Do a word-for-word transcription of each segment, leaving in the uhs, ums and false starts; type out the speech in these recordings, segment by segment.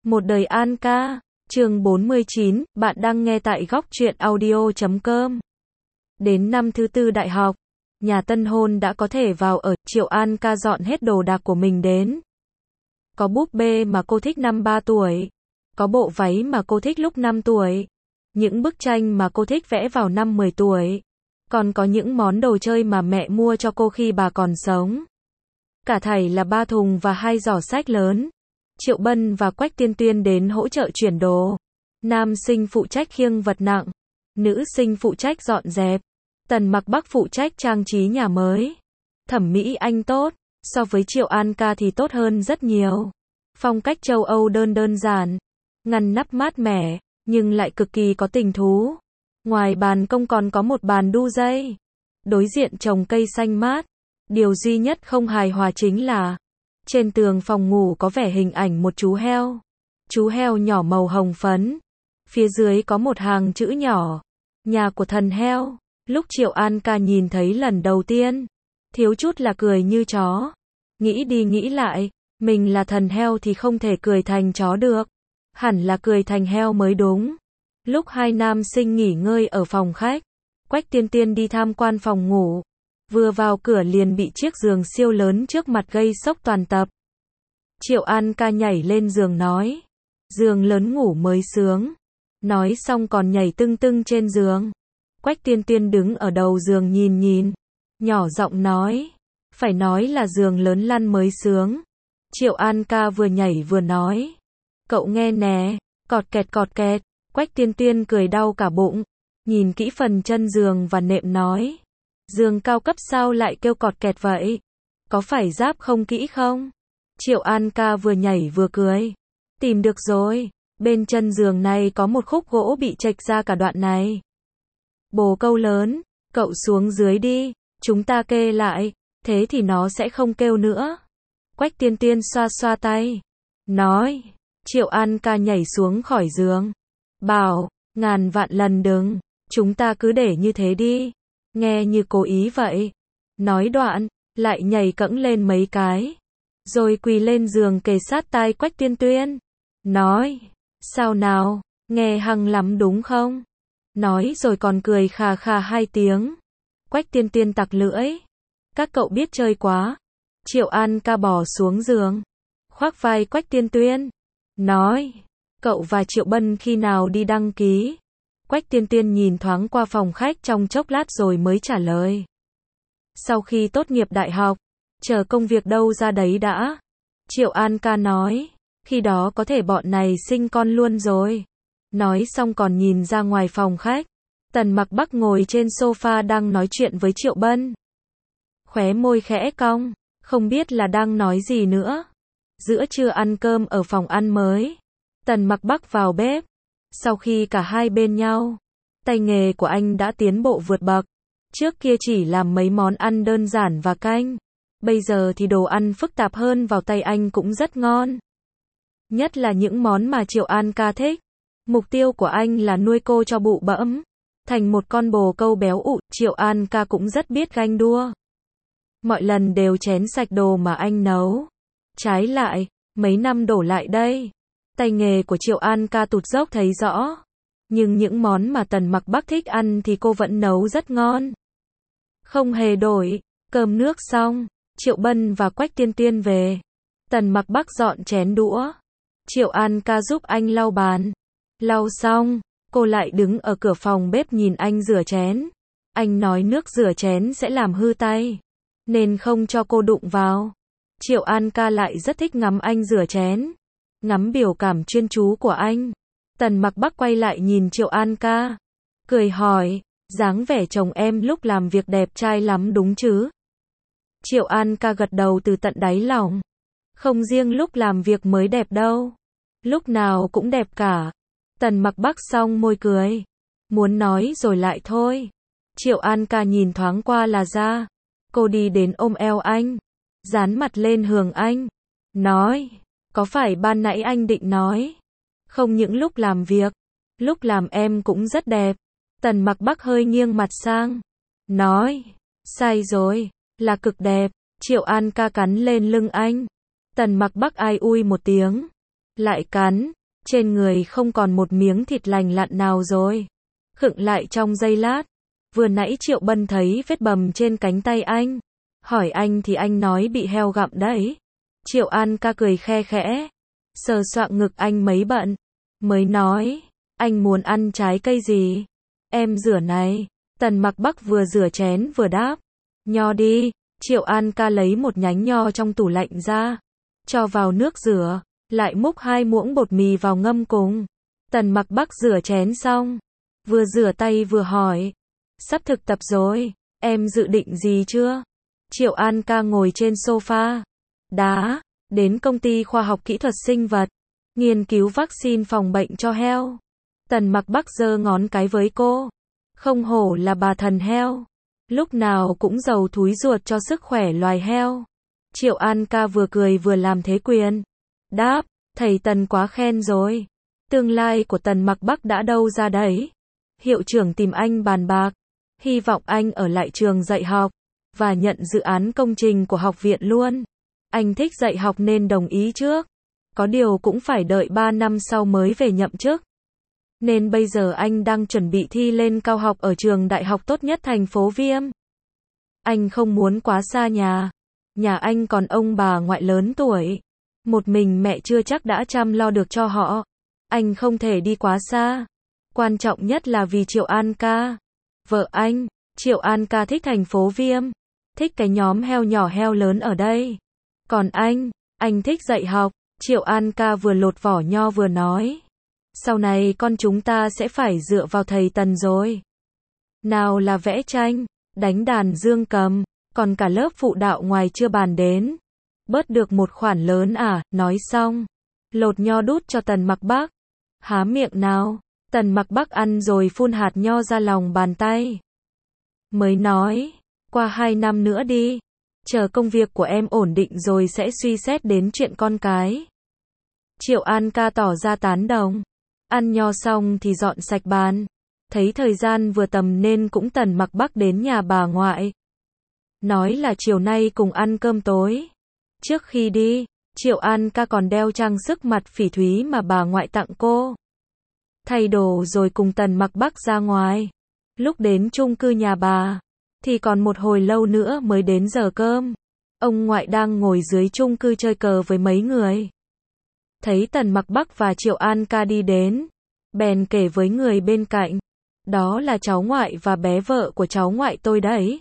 Một đời An ca, chương bốn mươi chín, bạn đang nghe tại góc truyện audio chấm com. Đến năm thứ tư đại học, nhà tân hôn đã có thể vào ở, Triệu An ca dọn hết đồ đạc của mình đến. Có búp bê mà cô thích năm ba tuổi, có bộ váy mà cô thích lúc năm tuổi, những bức tranh mà cô thích vẽ vào năm mười tuổi, còn có những món đồ chơi mà mẹ mua cho cô khi bà còn sống. Cả thảy là ba thùng và hai giỏ sách lớn. Triệu Bân và Quách Tiên Tuyên đến hỗ trợ chuyển đồ. Nam sinh phụ trách khiêng vật nặng, nữ sinh phụ trách dọn dẹp, Tần Mặc Bắc phụ trách trang trí nhà mới. Thẩm mỹ anh tốt, so với Triệu An ca thì tốt hơn rất nhiều. Phong cách châu Âu đơn đơn giản, ngăn nắp mát mẻ, nhưng lại cực kỳ có tình thú. Ngoài bàn công còn có một bàn đu dây, đối diện trồng cây xanh mát. Điều duy nhất không hài hòa chính là trên tường phòng ngủ có vẻ hình ảnh một chú heo. Chú heo nhỏ màu hồng phấn. Phía dưới có một hàng chữ nhỏ. Nhà của thần heo. Lúc Triệu An ca nhìn thấy lần đầu tiên, thiếu chút là cười như chó. Nghĩ đi nghĩ lại, mình là thần heo thì không thể cười thành chó được. Hẳn là cười thành heo mới đúng. Lúc hai nam sinh nghỉ ngơi ở phòng khách, Quách Tiên Tiên đi tham quan phòng ngủ. Vừa vào cửa liền bị chiếc giường siêu lớn trước mặt gây sốc toàn tập. Triệu An ca nhảy lên giường nói. Giường lớn ngủ mới sướng. Nói xong còn nhảy tưng tưng trên giường. Quách Tiên Tiên đứng ở đầu giường nhìn nhìn. Nhỏ giọng nói. Phải nói là giường lớn lăn mới sướng. Triệu An ca vừa nhảy vừa nói. Cậu nghe nè. Cọt kẹt cọt kẹt. Quách Tiên Tiên cười đau cả bụng. Nhìn kỹ phần chân giường và nệm nói. Giường cao cấp sao lại kêu cọt kẹt vậy? Có phải giáp không kỹ không? Triệu An ca vừa nhảy vừa cười. Tìm được rồi. Bên chân giường này có một khúc gỗ bị chệch ra cả đoạn này. Bồ câu lớn. Cậu xuống dưới đi. Chúng ta kê lại. Thế thì nó sẽ không kêu nữa. Quách Tiên Tiên xoa xoa tay. Nói. Triệu An ca nhảy xuống khỏi giường. Bảo. Ngàn vạn lần đừng. Chúng ta cứ để như thế đi. Nghe như cố ý vậy. Nói đoạn, lại nhảy cẫng lên mấy cái. Rồi quỳ lên giường kề sát tai Quách Tiên Tuyên. Nói, sao nào, nghe hăng lắm đúng không? Nói rồi còn cười khà khà hai tiếng. Quách Tiên Tiên tặc lưỡi. Các cậu biết chơi quá. Triệu An ca bò xuống giường. Khoác vai Quách Tiên Tuyên. Nói, cậu và Triệu Bân khi nào đi đăng ký? Quách Tiên Tiên nhìn thoáng qua phòng khách trong chốc lát rồi mới trả lời. Sau khi tốt nghiệp đại học, chờ công việc đâu ra đấy đã. Triệu An ca nói, khi đó có thể bọn này sinh con luôn rồi. Nói xong còn nhìn ra ngoài phòng khách. Tần Mặc Bắc ngồi trên sofa đang nói chuyện với Triệu Bân. Khóe môi khẽ cong, không biết là đang nói gì nữa. Giữa trưa ăn cơm ở phòng ăn mới. Tần Mặc Bắc vào bếp. Sau khi cả hai bên nhau, tay nghề của anh đã tiến bộ vượt bậc. Trước kia chỉ làm mấy món ăn đơn giản và canh. Bây giờ thì đồ ăn phức tạp hơn vào tay anh cũng rất ngon. Nhất là những món mà Triệu An ca thích. Mục tiêu của anh là nuôi cô cho bụ bẫm. Thành một con bồ câu béo ụ. Triệu An ca cũng rất biết ganh đua. Mọi lần đều chén sạch đồ mà anh nấu. Trái lại, mấy năm đổ lại đây. Tay nghề của Triệu An ca tụt dốc thấy rõ. Nhưng những món mà Tần Mặc Bắc thích ăn thì cô vẫn nấu rất ngon. Không hề đổi. Cơm nước xong, Triệu Bân và Quách Tiên Tiên về. Tần Mặc Bắc dọn chén đũa. Triệu An ca giúp anh lau bàn. Lau xong, cô lại đứng ở cửa phòng bếp nhìn anh rửa chén. Anh nói nước rửa chén sẽ làm hư tay, nên không cho cô đụng vào. Triệu An ca lại rất thích ngắm anh rửa chén. Ngắm biểu cảm chuyên chú của anh. Tần Mặc Bắc quay lại nhìn Triệu An ca. Cười hỏi, dáng vẻ chồng em lúc làm việc đẹp trai lắm đúng chứ? Triệu An ca gật đầu từ tận đáy lòng. Không riêng lúc làm việc mới đẹp đâu. Lúc nào cũng đẹp cả. Tần Mặc Bắc xong môi cười. Muốn nói rồi lại thôi. Triệu An ca nhìn thoáng qua là ra. Cô đi đến ôm eo anh. Dán mặt lên hường anh. Nói. Có phải ban nãy anh định nói, không những lúc làm việc, lúc làm em cũng rất đẹp. Tần Mặc Bắc hơi nghiêng mặt sang. Nói, sai rồi, là cực đẹp. Triệu An ca cắn lên lưng anh. Tần Mặc Bắc ai ui một tiếng. Lại cắn, Trên người không còn một miếng thịt lành lặn nào rồi. Khựng lại trong giây lát. Vừa nãy Triệu Bân thấy vết bầm trên cánh tay anh. Hỏi anh thì anh nói bị heo gặm đấy. Triệu An ca cười khe khẽ. Sờ soạng ngực anh mấy bận. Mới nói. Anh muốn ăn trái cây gì? Em rửa này. Tần Mặc Bắc vừa rửa chén vừa đáp. Nho đi. Triệu An ca lấy một nhánh nho trong tủ lạnh ra. Cho vào nước rửa. Lại múc hai muỗng bột mì vào ngâm cùng. Tần Mặc Bắc rửa chén xong. Vừa rửa tay vừa hỏi. Sắp thực tập rồi. Em dự định gì chưa? Triệu An ca ngồi trên sofa. Đã. Đến công ty khoa học kỹ thuật sinh vật. Nghiên cứu vaccine phòng bệnh cho heo. Tần Mặc Bắc giơ ngón cái với cô. Không hổ là bà thần heo. Lúc nào cũng giàu thúi ruột cho sức khỏe loài heo. Triệu An ca vừa cười vừa làm thế quyền. Đáp, thầy Tần quá khen rồi. Tương lai của Tần Mặc Bắc đã đâu ra đấy. Hiệu trưởng tìm anh bàn bạc. Hy vọng anh ở lại trường dạy học. Và nhận dự án công trình của học viện luôn. Anh thích dạy học nên đồng ý trước. Có điều cũng phải đợi ba năm sau mới về nhậm chức. Nên bây giờ anh đang chuẩn bị thi lên cao học ở trường đại học tốt nhất thành phố Viêm. Anh không muốn quá xa nhà. Nhà anh còn ông bà ngoại lớn tuổi. Một mình mẹ chưa chắc đã chăm lo được cho họ. Anh không thể đi quá xa. Quan trọng nhất là vì Triệu An ca. Vợ anh, Triệu An ca thích thành phố Viêm. Thích cái nhóm heo nhỏ heo lớn ở đây. Còn anh, anh thích dạy học. Triệu An ca vừa lột vỏ nho vừa nói. Sau này con chúng ta sẽ phải dựa vào thầy Tần rồi. Nào là vẽ tranh, đánh đàn dương cầm, còn cả lớp phụ đạo ngoài chưa bàn đến. Bớt được một khoản lớn à, nói xong. Lột nho đút cho Tần Mặc Bắc. Há miệng nào. Tần Mặc Bắc ăn rồi phun hạt nho ra lòng bàn tay. Mới nói, qua hai năm nữa đi. Chờ công việc của em ổn định rồi sẽ suy xét đến chuyện con cái. Triệu An ca tỏ ra tán đồng. Ăn nho xong thì dọn sạch bàn. Thấy thời gian vừa tầm nên cũng Tần Mặc Bắc đến nhà bà ngoại. Nói là chiều nay cùng ăn cơm tối. Trước khi đi, Triệu An ca còn đeo trang sức mặt phỉ thúy mà bà ngoại tặng cô. Thay đồ rồi cùng Tần Mặc Bắc ra ngoài. Lúc đến chung cư nhà bà, thì còn một hồi lâu nữa mới đến giờ cơm. Ông ngoại đang ngồi dưới chung cư chơi cờ với mấy người. Thấy Tần Mặc Bắc và Triệu An ca đi đến, bèn kể với người bên cạnh. Đó là cháu ngoại và bé vợ của cháu ngoại tôi đấy.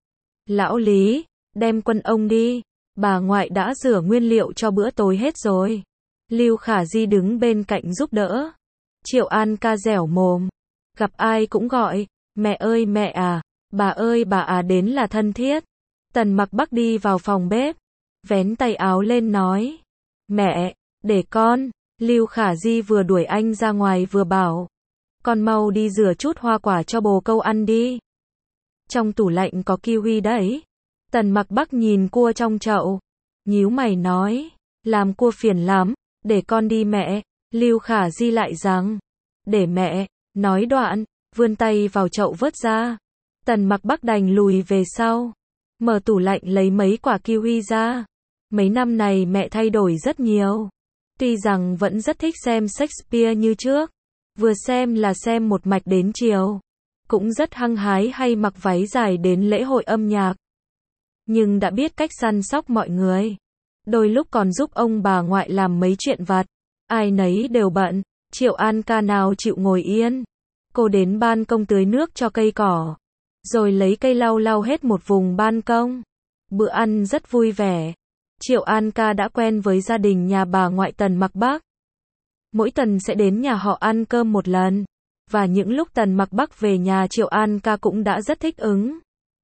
Lão Lý, đem quân ông đi. Bà ngoại đã rửa nguyên liệu cho bữa tối hết rồi. Lưu Khả Di đứng bên cạnh giúp đỡ. Triệu An ca dẻo mồm. Gặp ai cũng gọi, mẹ ơi mẹ à, bà ơi bà à đến là thân thiết. Tần Mặc Bắc đi vào phòng bếp, vén tay áo lên nói. Mẹ, để con. Lưu Khả Di vừa đuổi anh ra ngoài vừa bảo. Con mau đi rửa chút hoa quả cho bồ câu ăn đi. Trong tủ lạnh có kiwi đấy. Tần Mặc Bắc nhìn cua trong chậu. Nhíu mày nói. Làm cua phiền lắm. Để con đi mẹ. Lưu Khả Di lại rằng. Để mẹ. Nói đoạn. Vươn tay vào chậu vớt ra. Tần Mặc Bắc đành lùi về sau. Mở tủ lạnh lấy mấy quả kiwi ra. Mấy năm này mẹ thay đổi rất nhiều. Tuy rằng vẫn rất thích xem Shakespeare như trước. Vừa xem là xem một mạch đến chiều. Cũng rất hăng hái hay mặc váy dài đến lễ hội âm nhạc. Nhưng đã biết cách săn sóc mọi người. Đôi lúc còn giúp ông bà ngoại làm mấy chuyện vặt. Ai nấy đều bận. Triệu An ca nào chịu ngồi yên. Cô đến ban công tưới nước cho cây cỏ. Rồi lấy cây lau lau hết một vùng ban công. Bữa ăn rất vui vẻ. Triệu An ca đã quen với gia đình nhà bà ngoại Tần Mặc Bắc. Mỗi tuần sẽ đến nhà họ ăn cơm một lần. Và những lúc Tần Mặc Bắc về nhà Triệu An ca cũng đã rất thích ứng.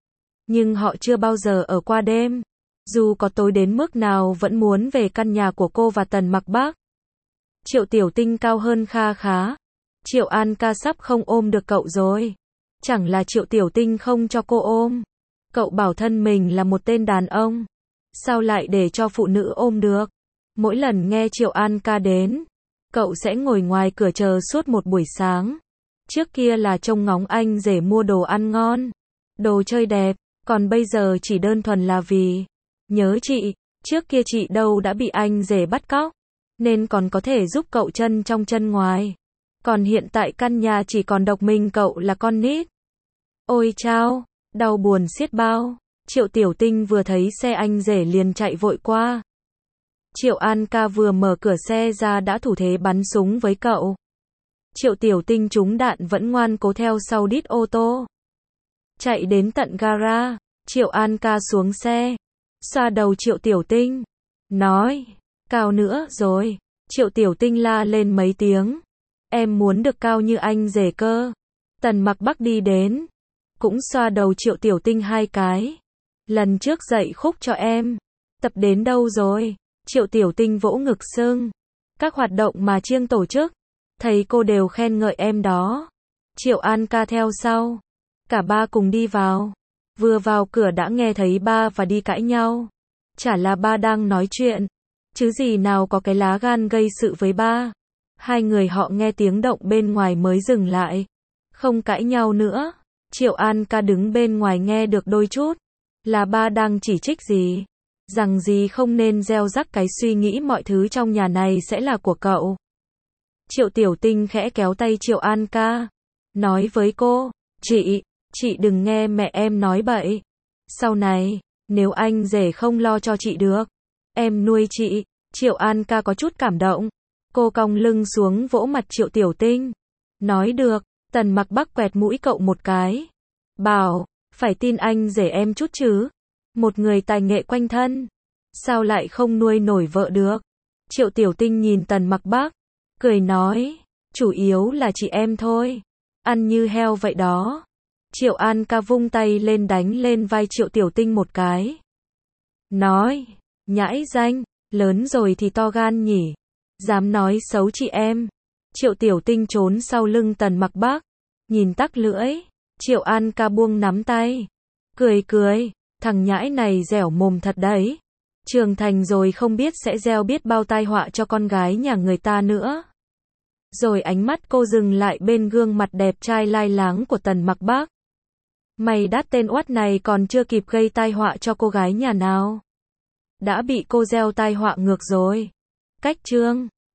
Nhưng họ chưa bao giờ ở qua đêm. Dù có tối đến mức nào vẫn muốn về căn nhà của cô và Tần Mặc Bắc. Triệu Tiểu Tinh cao hơn kha khá. Triệu An ca sắp không ôm được cậu rồi. Chẳng là Triệu Tiểu Tinh không cho cô ôm. Cậu bảo thân mình là một tên đàn ông. Sao lại để cho phụ nữ ôm được? Mỗi lần nghe Triệu An ca đến, cậu sẽ ngồi ngoài cửa chờ suốt một buổi sáng. Trước kia là trông ngóng anh rể mua đồ ăn ngon, đồ chơi đẹp, còn bây giờ chỉ đơn thuần là vì nhớ chị. Trước kia chị đâu đã bị anh rể bắt cóc. nên còn có thể giúp cậu chân trong chân ngoài. Còn hiện tại căn nhà chỉ còn độc mình cậu là con nít. Ôi chao, đau buồn xiết bao. Triệu Tiểu Tinh vừa thấy xe anh rể liền chạy vội qua. Triệu An ca vừa mở cửa xe ra đã thủ thế bắn súng với cậu. Triệu Tiểu Tinh trúng đạn vẫn ngoan cố theo sau đít ô tô. Chạy đến tận gara, Triệu An ca xuống xe, xoa đầu Triệu Tiểu Tinh, nói, cao nữa rồi. Triệu Tiểu Tinh la lên mấy tiếng, em muốn được cao như anh rể cơ. Tần Mặc Bắc đi đến, cũng xoa đầu Triệu Tiểu Tinh hai cái. Lần trước dạy khúc cho em, tập đến đâu rồi? Triệu Tiểu Tinh vỗ ngực sưng. Các hoạt động mà Chiêng tổ chức, thầy cô đều khen ngợi em đó. Triệu An ca theo sau. Cả ba cùng đi vào. Vừa vào cửa đã nghe thấy ba và đi cãi nhau. Chả là ba đang nói chuyện, chứ gì nào có cái lá gan gây sự với ba. Hai người họ nghe tiếng động bên ngoài mới dừng lại. Không cãi nhau nữa. Triệu An ca đứng bên ngoài nghe được đôi chút. Là ba đang chỉ trích gì? Rằng gì không nên gieo rắc cái suy nghĩ mọi thứ trong nhà này sẽ là của cậu. Triệu Tiểu Tinh khẽ kéo tay Triệu An ca. Nói với cô, chị, chị đừng nghe mẹ em nói bậy. Sau này, nếu anh rể không lo cho chị được, em nuôi chị. Triệu An ca có chút cảm động. Cô cong lưng xuống vỗ mặt Triệu Tiểu Tinh. Nói được. Tần Mặc Bắc quẹt mũi cậu một cái. Bảo, phải tin anh rể em chút chứ. Một người tài nghệ quanh thân, sao lại không nuôi nổi vợ được? Triệu Tiểu Tinh nhìn Tần Mặc Bắc, cười nói, chủ yếu là chị em thôi. Ăn như heo vậy đó. Triệu An ca vung tay lên đánh lên vai Triệu Tiểu Tinh một cái. Nói, nhãi danh, lớn rồi thì to gan nhỉ. Dám nói xấu chị em. Triệu Tiểu Tinh trốn sau lưng Tần Mặc Bắc, nhìn tắc lưỡi. Triệu An ca buông nắm tay, cười cười, thằng nhãi này dẻo mồm thật đấy. Trưởng thành rồi không biết sẽ gieo biết bao tai họa cho con gái nhà người ta nữa. Rồi ánh mắt cô dừng lại bên gương mặt đẹp trai lai láng của Tần Mặc Bắc. Mày đát tên oát này còn chưa kịp gây tai họa cho cô gái nhà nào, đã bị cô gieo tai họa ngược rồi. Cách chương